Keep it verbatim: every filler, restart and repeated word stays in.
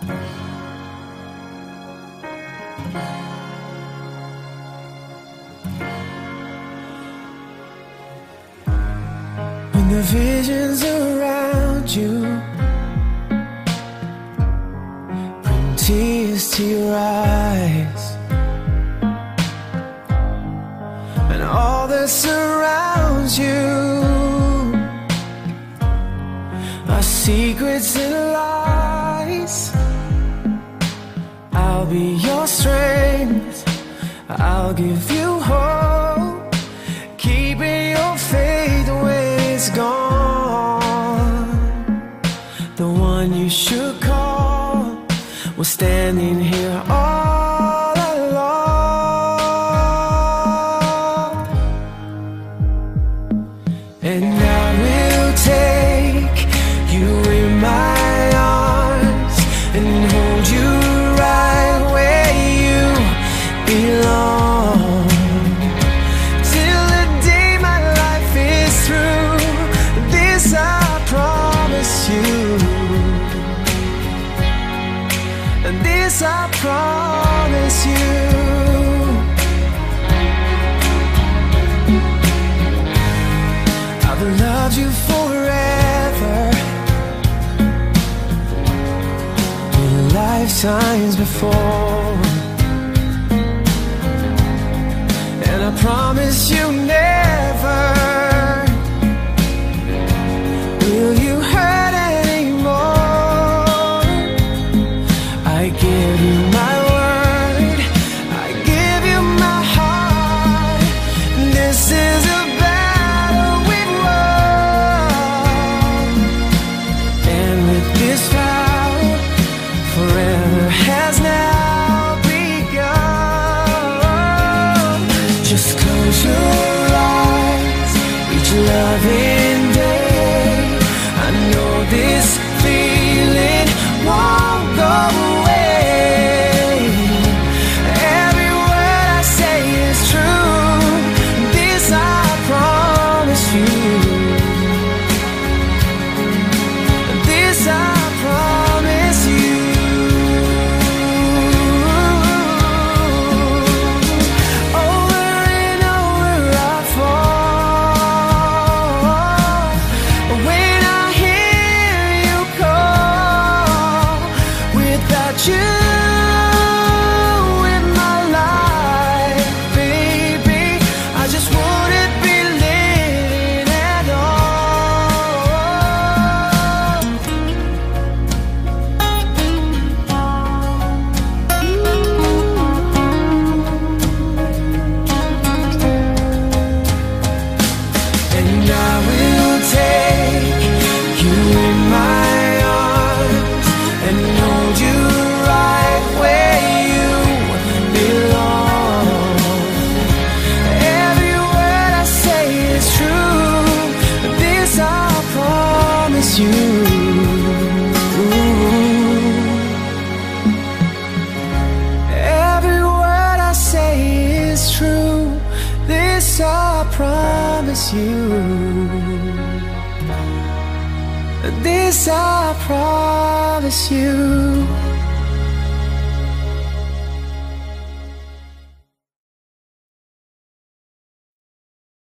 When the visions around you bring tears to your eyes, and all that surrounds you are secrets and lies, I'll be your strength, I'll give you hope, keeping your faith when it's gone. The one you should call was standing here all along. And I will take you in my arms and hold you right where you belong, till the day my life is through. This I promise you, and this I promise you. I've loved you forever, in lifetimes before, and I promise you never will you hurt anymore. I give you my word, I give you my heart. This is a battle we've won, and with this vow, forever has now begun. Just close your eyes, reach loving day. I know this feeling won't go away. Every word I say is true. This I promise you. This I promise you. Over and over I fall when I hear you call. Without you in my life, baby, I just wouldn't be living at all. And I will take you in my arms and hold you right where you belong. Every word I say is true. This I promise you. Every word I say is true. This I promise you. This I promise you.